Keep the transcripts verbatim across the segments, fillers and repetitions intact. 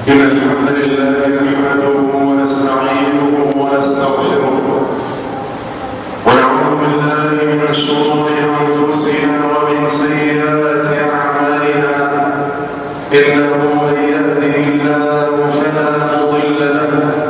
إن الحمد لله نحمده ونستعينه ونستغفره ونعوذ بالله من شرور أنفسنا ومن سيئات أعمالنا إنه من يهده الله فلا مضل له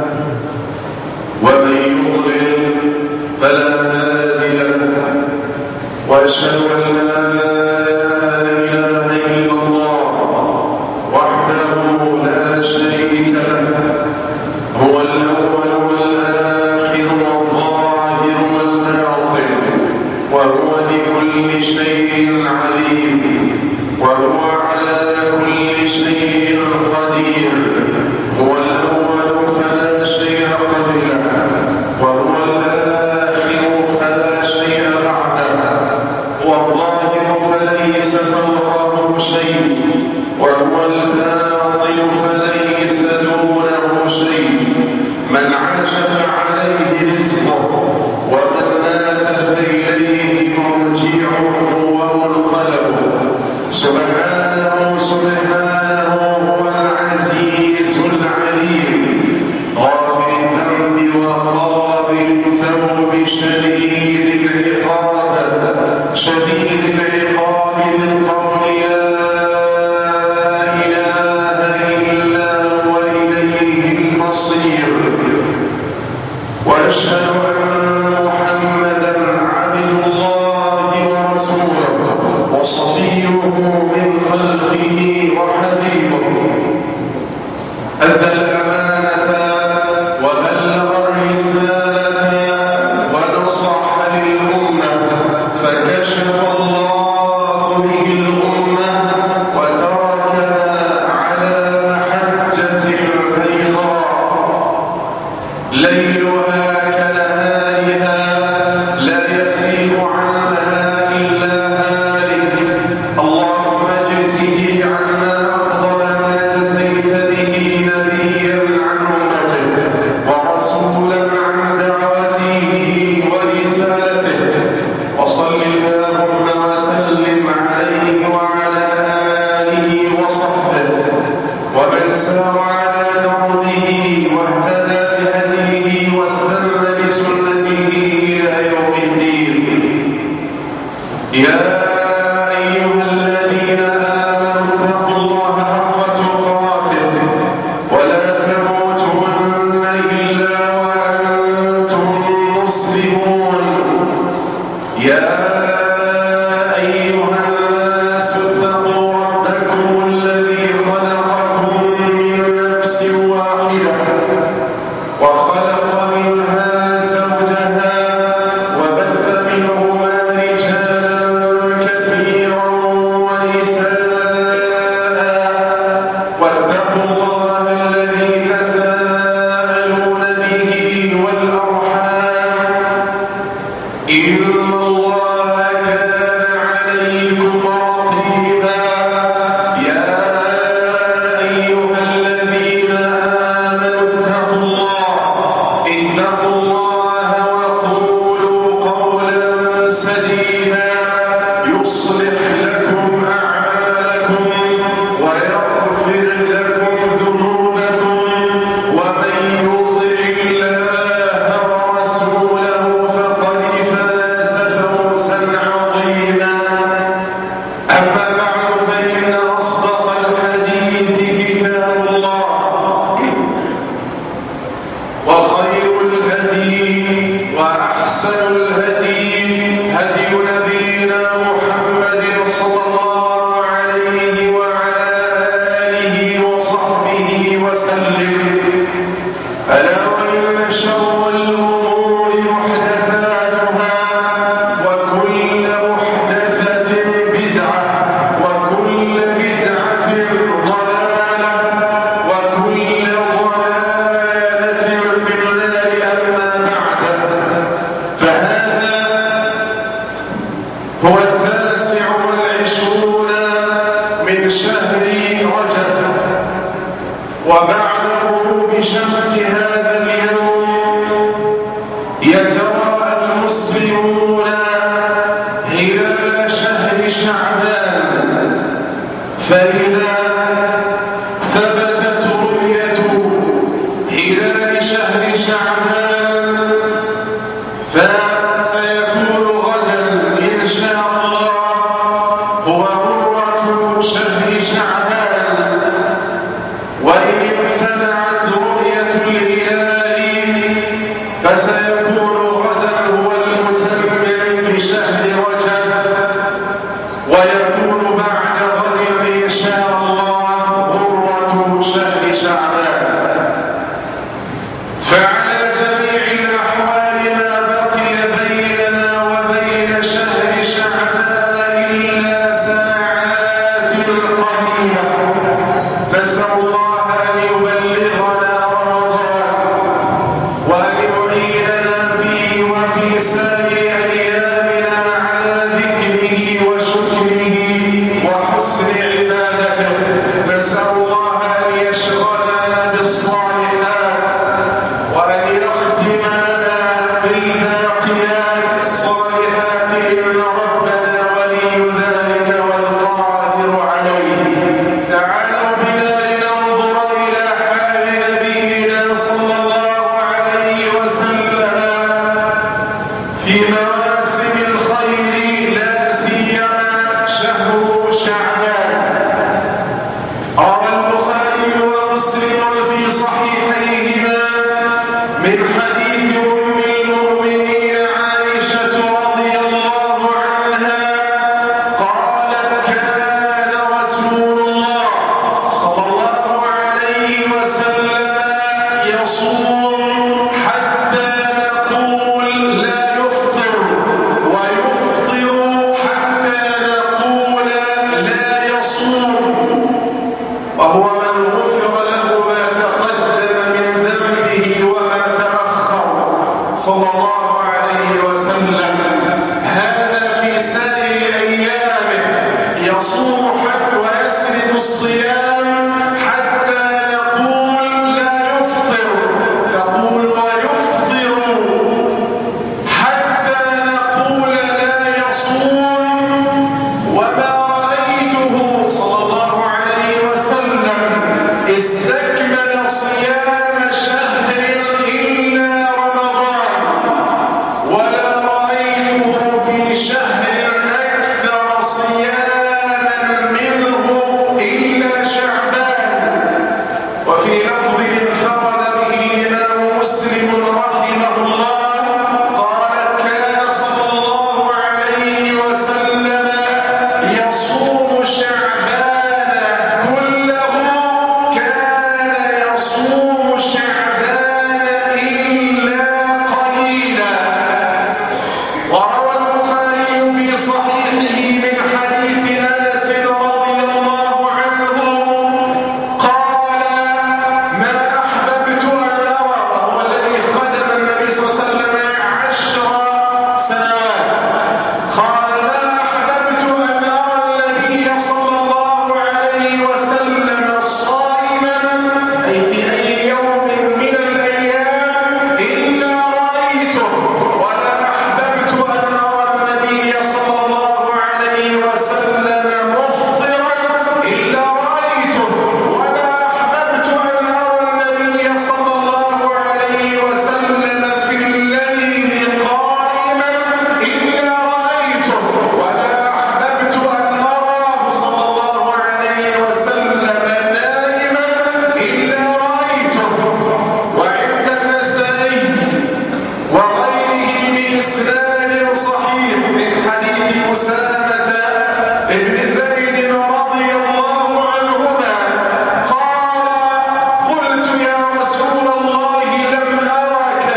ومن يضلل فلا هادي له وأشهد أن لا إله إلا الله وحده لا شريك له هو الأول والآخر والظاهر والباطن وهو بكل شيء عليم وهو على كل شيء قدير هو الأول فلا شيء قبله وهو الآخر فلا شيء بعده والظاهر فليس فوقه شيء وهو الباطن فليس دونه شيء من عاش فعليه رزقه ومن مات فإليه مرجعه ومنقلبه سبحانه سبحانه هو العزيز العليم غافر الذنب وقابل التوب شديد العقاب شديد العقاب للقول لا وأشهد أن محمدًا عبد الله ورسوله وصفيه من خلقه وحبيبه أدى الأمانة وبلغ الرسالة ونصح للأمة فكشف الله به الأمة وتركنا على محجة بيضاء ليلها فإذا ثبتت رؤية نسأل الله أن يبلغنا رمضان وأن يعيننا فيه وفي سائر أيامنا على ذكره وشكره وحسن عبادته. نسأل الله أن يشغلنا بالصالحات وأن يختم لنا بالباقيات الصالحات، إن ربنا ولي ذلك والقادر عليه. تعالوا بنا لننظر إلى حال نبينا صلى الله عليه وسلم في مواسم الخير، لا سيما شهر شعبان. روى البخاري ومسلم في صحيحيهما من حديث أم المؤمنين عائشة رضي الله عنها قالت: كان رسول الله صلى الله عليه وسلم يصوم حتى نقول لا يفطر، ويفطر حتى نقول لا يصوم، وهو من غفر له ما تقدم من ذنبه وما تأخر صلى الله عليه وسلم. هذا في سائر أيامه يصوم حتى ويسرد الصيام حتى نقول لا يفطر، يقول ويفطر حتى نقول لا يصوم. وما رأيته صلى الله عليه وسلم استكمل صيام شهر إلا رمضان، ولا رأيته في شهر أكثر صياما منه إلا شعبان. وفي لفظ انفرد به الإمام مسلم رحمه الله قال: كان صلى الله عليه وسلم يصوم شعبان كله، كان يصوم شعبان إلا قليلا. وروى البخاري في صحيحه من حديث أنس رضي الله عنه قال: ما أحببت أن أرى، وهو الذي خدم النبي صلى الله عليه وسلم عشر سنوات، قال: ما أحببت أن أرى النبي صلى الله عليه وسلم صائما، أي في أي يوم من الأيام، إلا رأيته، ولا أحببت أن أرى النبي صلى الله عليه وسلم مفطرا إلا رأيته، ولا أحببت أن أرى النبي صلى الله عليه وسلم في الليل قائما إلا رأيته، ولا أحببت أن أراه صلى الله عليه وسلم نائما إلا رأيته. وعند النسائي وغيره بإسناد صحيح من حديث أسامة بن زيد رضي الله عنهما قال: قلت يا رسول الله لم أرك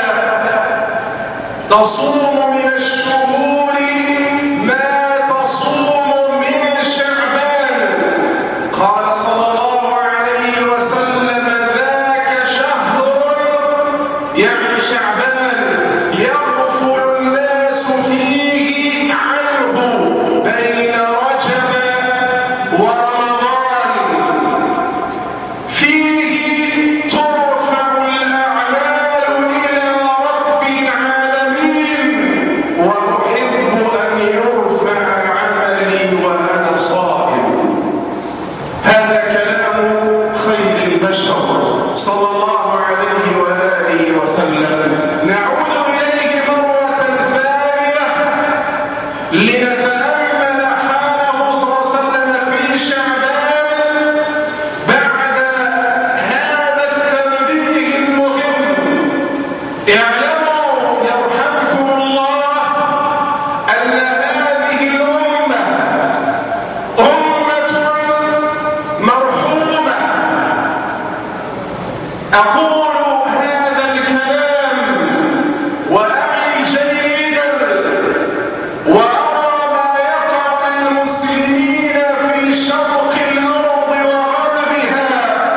تصوم من الشهور ما تصوم من شعبان. قال صلى الله عليه وسلم: ذاك شهر، يعني شعبان، يغفل الناس فيه عنه بين رجب ورمضان، فيه ترفع الأعمال إلى رب العالمين، وأحب أن يرفع عملي وأنا صائم. هذا كلام خير البشر صلى الله عليه وآله وسلم. نعود إليه مرة ثانية لنتأمل حاله صلى الله عليه وسلم في شعبان بعد هذا التنبيه المهم. اعلموا يرحمكم الله أن هذه الأمة أمة مرحومة. أقول هذا الكلام وأعي جيدا وأرى ما يقع للمسلمين في شرق الأرض وغربها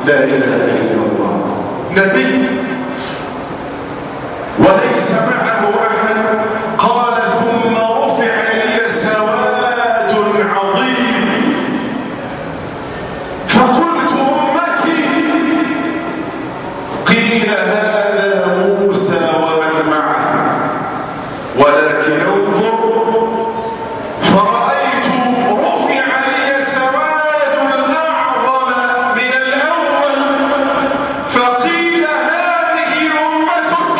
لا إله إلا الله، نبي وليس معه أحد. قال ثم رفع لي سواد عظيم فقلت أمتي، قيل هذا موسى ومن معه، ولكن انظر فرأيت رفع لي سواد أعظم من الأول فقيل هذه أمتك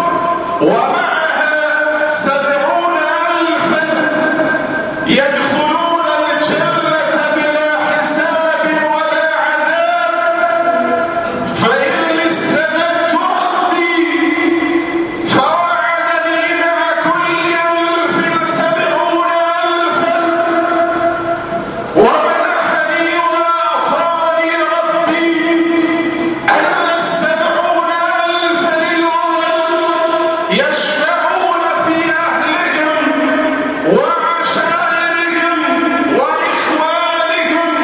ومعها سبعون ألفا يدخلون الجنة بلا حساب ولا عذاب، فإن استزدت ربي فوعدني مع كل ألف سبعون ألفا ومنحني وأعطاني ربي أن السبعون ألفا الأول يشفعون في أهلهم وعشائرهم وإخوانهم.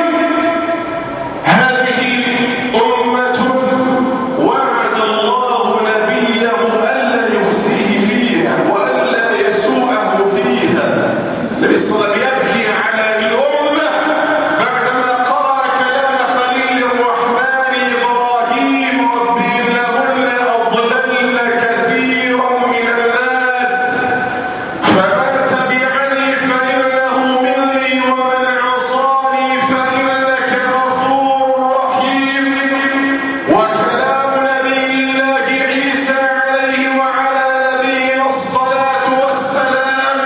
هذه أمة وعد الله نبيه ألا يخزيه فيها وألا يسوءه فيها. النبي صلى الله عليه وسلم يبكي على الأمة بعدما قرأ كلام خليل الرحمن إبراهيم رب إنهن أضللن كثيرا من الناس فمن تبعني فإنه مني ومن عصاني فإنك غفور رحيم. وكلام نبي الله عيسى عليه وعلى نبينا الصلاة والسلام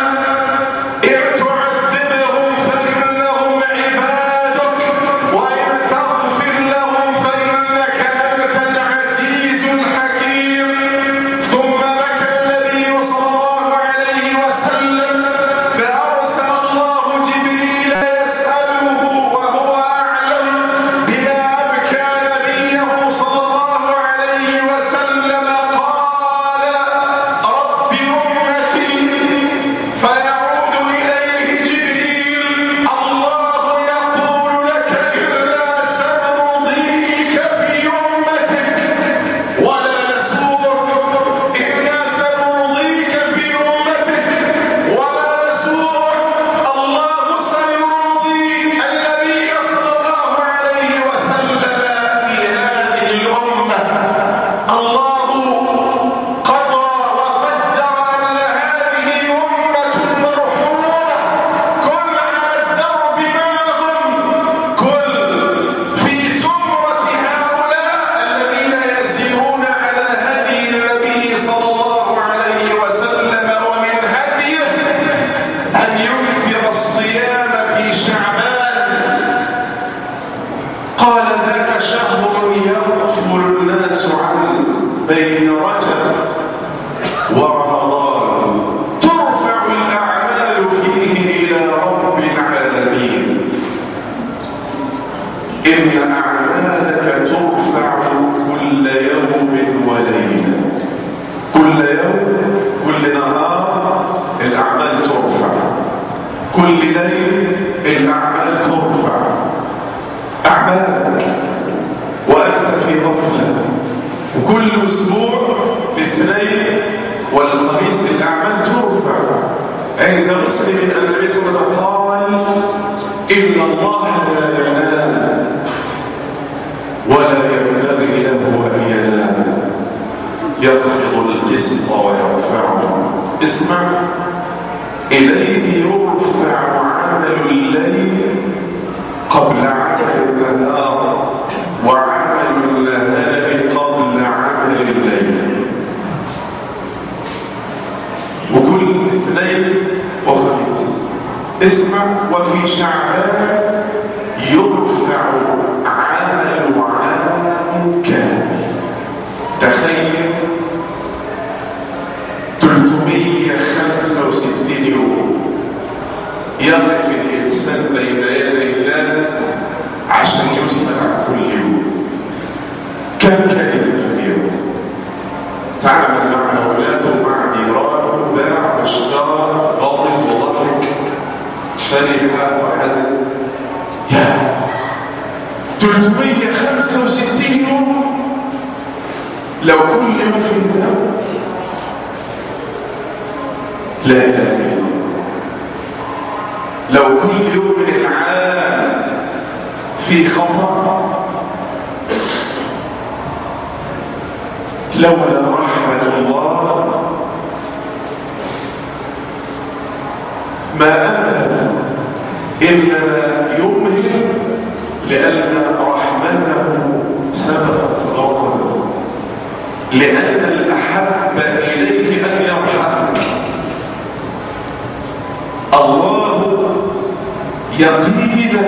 إن تعذبهم فإنهم عبادك وإن تغفر لهم فإنك أنت العزيز الحكيم. ثم بكى النبي صلى الله عليه وسلم فأرسل الله جبريل يسأله وهو أعلم بما أبكى نبيه صلى الله عليه وسلم. قال رب أمتي، فيعود إليه جبريل الله يقول لك إنا سنرضيك في أمتك ولا نسوءك، إنا سنرضيك في أمتك ولا نسوءك. الله سيرضي النبي صلى الله عليه وسلم في هذه الأمة. الله قضى وقدر أن هذه أمة مرحومة. كن على الدرب معهم، كن في زمرة هؤلاء الذين يسيرون على هدي النبي صلى الله عليه وسلم. ومن هديه أن يكثر الصيام في شعبان. قال ذاك شهر يغفل الناس عنه بين رجب ورمضان ترفع الأعمال فيه إلى رب العالمين. إن أعمالك ترفع كل يوم وليلة، كل يوم كل نهار الأعمال ترفع، كل ليل الأعمال ترفع. أعمالك وأنت في غفلة، وكل أسبوع الاثنين والخميس الأعمال ترفع. عند مسلم أن النبي صلى الله عليه وسلم قال إن الله لا ينام ولا ينبغي له أن ينام، يخفض القسط ويرفعه. اسمع، إليه يرفع عمل الليل قبل عمل النهار وعمل النهار قبل عمل الليل. وكل اثنين وخميس. اسمع، وفي شعبان يرفع عمل عام كامل. تخيل ثلاثمائة وخمسة وستين يوم يقف الإنسان بين يدي الله عشان يسمع كل يوم. كم كلمة في اليوم؟ تعامل مع أولاده، مع جيرانه، باع واشترى، غاضب وضحك، فرح وحزن. يا ثلاثمائة وخمسة وستين لو كل يوم في ذنب لا إله إلا الله، لو كل يوم من العالم في خطأ، لولا رحمة الله ما أمل إنما يمهل، لأن رحمته سبقت غضبه، لأن الأحب إليه أن يرحم. الله يقينا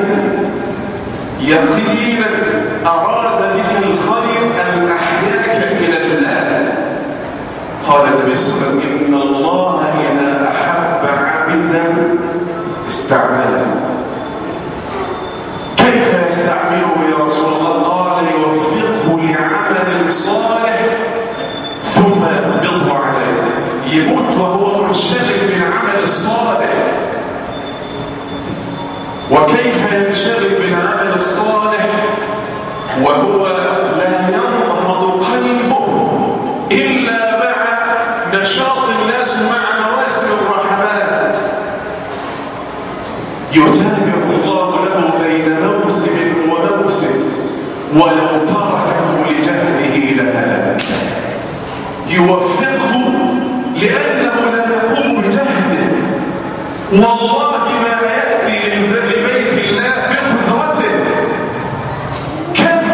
يقينا أراد بك الخير أن أحياك إلى الله. قال النبي صلى الله عليه وسلم: إن الله إذا أحب عبدا استعمله. كيف يستعمله يا رسول الله؟ قال: يوفقه لعمل صالح ثم يقبضه عليه، يموت وهو منشغل بالعمل الصالح. وكيف ينشغل بالعمل الصالح وهو لا ينهض قلبه إلا مع نشاط الناس ومع مواسم الرحمات؟ يتابع الله له بين موسم وموسم، ولو تركه لجهله لهلك. يوفقه لأنه لا يقوم بجهله. والله ما يأتي لبيت الله بقدرته. كم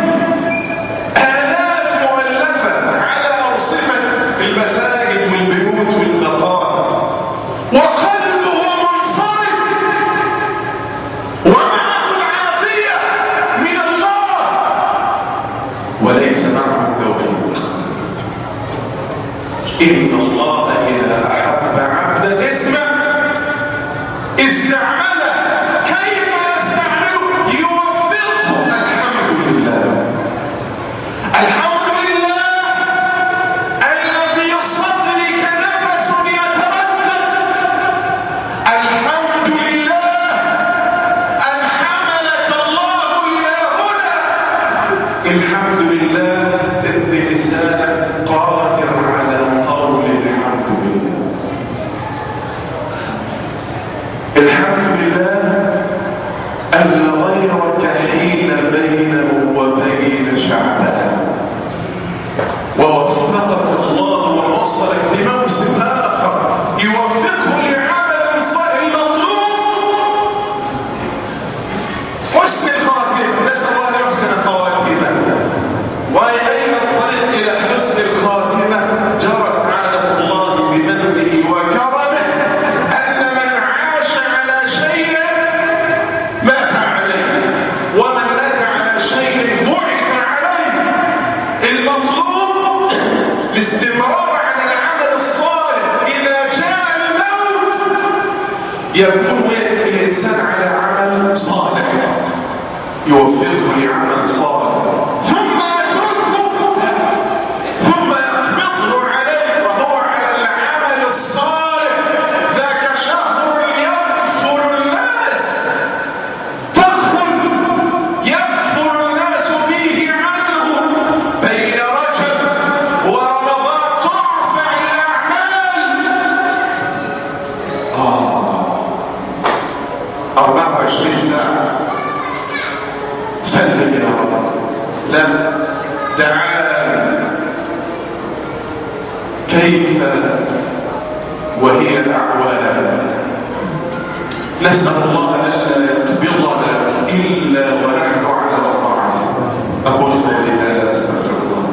آلاف مؤلفة على أرصفة المساجد والبيوت والمقابر، وقلبه منصرف ومعه العافية من الله، وليس معه التوفيق. إن الله إذا أحب عبدا اسمه استعمله. كيف يستعمله؟ يوفقه. الحمد لله، الحمد لله أن في صدرك نفس يتردد. الحمد لله أن حملك الله إلى هنا. الحمد لله أن لسانك قادر على قول الحمد لله. الحمد لله أن غيرك حيل بينه وبين شعبه، ووفقك الله ووصلك بموسم آخر يوفقه لعمل صالح مطلوب. حسن الخاتمة، نسأل الله أن يحسن خواتمنا. وأين الطريق إلى حسن الخاتمة؟ جرت عادة الله بمنه وكرمه أن من عاش على شيء مات عليه، ومن مات على شيء بعث عليه. المطلوب الاستمرار على العمل الصالح. إذا جاء الموت يكون الإنسان على عمل صالح، يوفقه لعمل صالح، ثم يتركه، ثم يقبضه عليه وهو على العمل الصالح. ذاك شهر يغفل الناس، تغفل يغفل الناس فيه عنه. بين رجب ورمضان ترفع الأعمال. آه أربعة وعشرين ساعة. سلم يا رب. لم تعالى كيف وهي الأعوام. نسأل الله ألا يقبضنا إلا ونحن على طاعته. أقول قولي هذا أستغفر الله.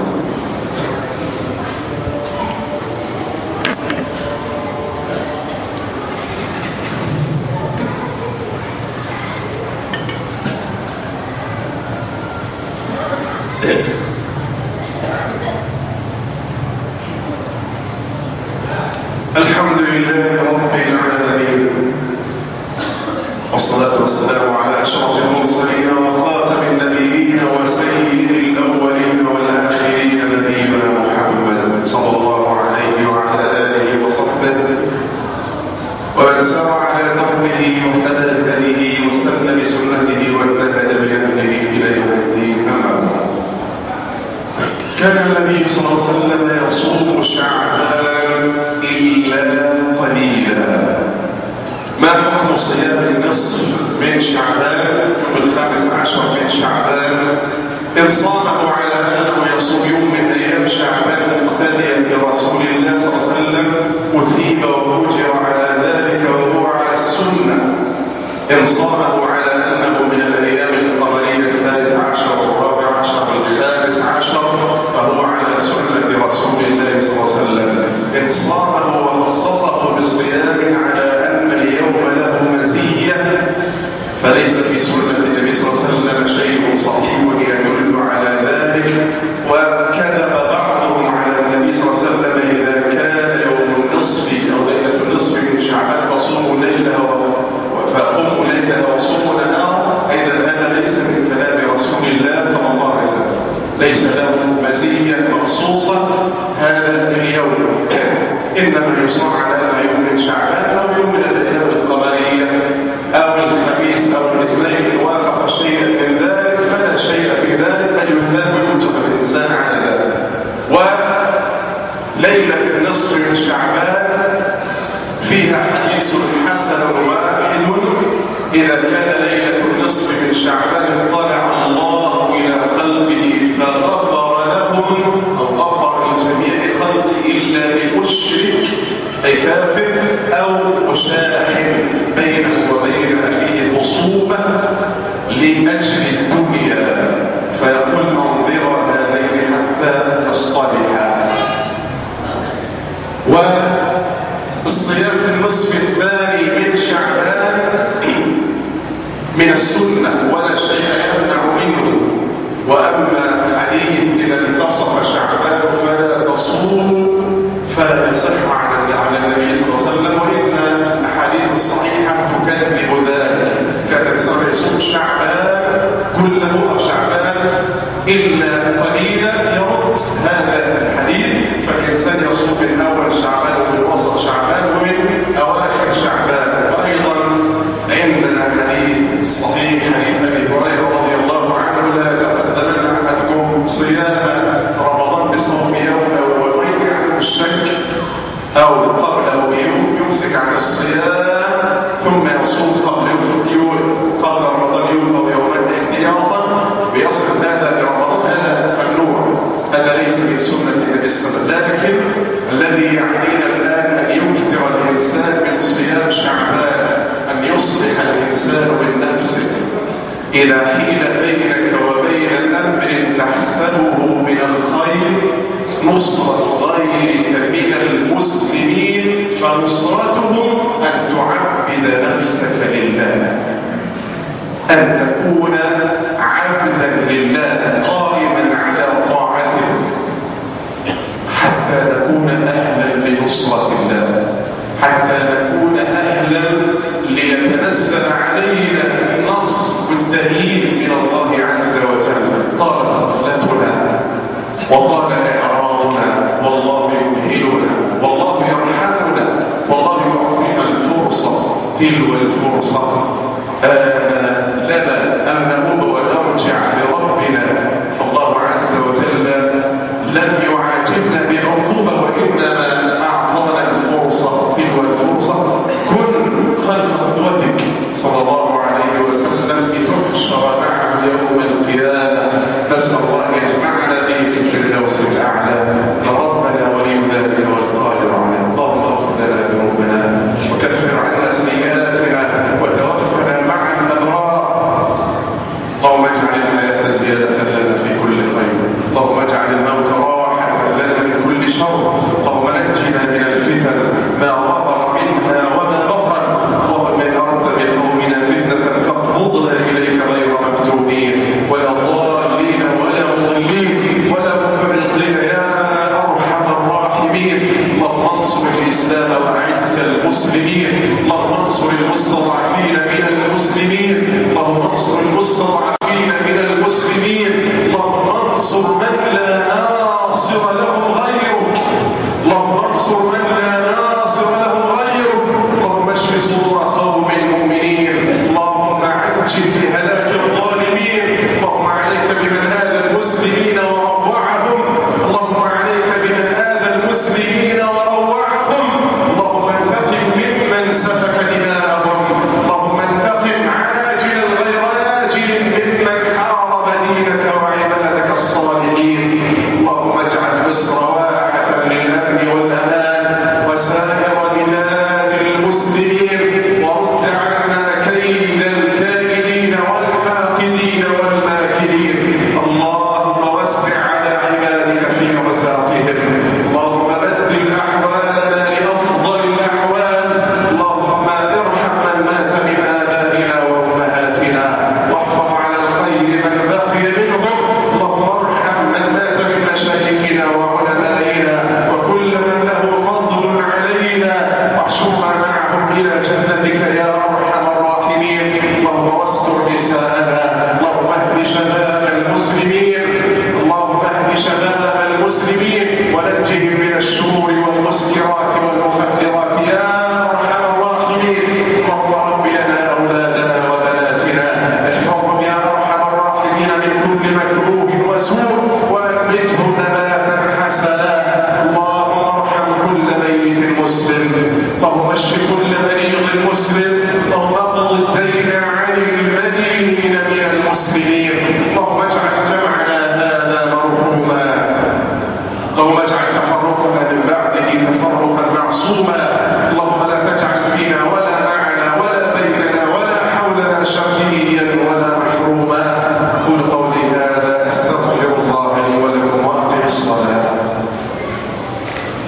الحمد لله رب العالمين، والصلاة والسلام على أشرف المرسلين وخاتم النبيين وسيد الأولين والآخرين نبينا محمد صلى الله عليه وعلى آله وصحبه ومن سار على دربه واهتدى بهديه واستنى بسنته واجتهد بنهجه إلى يوم الدين. أما بعد، كان النبي صلى الله عليه وسلم يصوم شعبان إلا قليلا. ما حكم صيام النصف من شعبان والخامس عشر من شعبان؟ إن صامه على أنه يصوم يوم من أيام شعبان مقتديا برسول الله صلى الله عليه وسلم أثيب وأجر على ذلك وهو على السنة. إن صامه على أنه من الأيام القمرية الثالث عشر والرابع عشر والخامس عشر فهو على سنة رسول الله صلى الله عليه وسلم. إن صامه وخصصه بصيام على أن اليوم له مزية فليس في سنة النبي صلى الله عليه وسلم شيء صحيح يدل على ذلك. وكذب بعضهم على النبي صلى الله عليه وسلم إذا كان يوم النصف أو ليلة النصف من شعبان فصوموا ليلة فقوموا ليلة وصوموا نهارا. إذا هذا ليس من كلام رسول الله صلى الله عليه وسلم، ليس له مزية مخصوصة هذا اليوم، إنما يصام على يوم من شعبان أو يوم من الأيام القمرية أو الخميس أو الاثنين وافق شيئا من ذلك فلا شيء في ذلك، بل يثاب ويجب الإنسان على ذلك. وليلة النصف من شعبان فيها حديث حسن واحد: إذا كان ليلة النصف من شعبان اطلع الله إلى خلقه فغفر لهم أو غفر لجميع خلقه إلا بمشرك أي كافر أو مشاحن بينه وبين أخيه خصومة لأجل الدنيا فيقول انظروا هذين حتى يصطلحا. والصيام في النصف الثاني من شعبان من السنة ولا شيء يمنع منه. وأما حديث إذا انتصف شعبان فلا تصوموا فلا يصح عن النبي صلى الله عليه وسلم، وإن الأحاديث الصحيحة تكذب ذلك. كان الإنسان يصوم شعبان كله أو شعبان إلا قليلا يرد هذا الحديث. فالإنسان يصوم من أول شعبان ومن وسط شعبان ومن أواخر شعبان. وأيضا عندنا حديث صحيح حديث أبي هريرة رضي الله عنه: لا يتقدمن أحدكم صيام رمضان بصوم يوم أو يومين يعني بالشك أو قبله بيوم، يمسك عن الصيام ثم يصوم قبل يوم قبل رمضان يوم أو يومين احتياطا بيصل هذا برمضان. هذا ممنوع، هذا ليس من سنة النبي صلى الله عليه وسلم. لكن الذي يعنينا الآن أن يكثر الإنسان من صيام شعبان، أن يصلح الإنسان من نفسه. إذا حيل بينك وبين أمر تحسبه من الخير نصرة غيرك من المسلمين فنصرتهم أن تعبد نفسك لله، أن تكون عبدا لله قائما على طاعته حتى تكون أهلا لنصرة الله، حتى نكون أهلا ليتنزل علينا النصر والتأييد من الله عز وجل. طال غفلتنا وطال إعراضنا والله يمهلنا والله يرحمنا والله يعطينا الفرصة تلو الفرصة. آه لنا أن نمض ونرجع لربنا، فالله عز وجل لم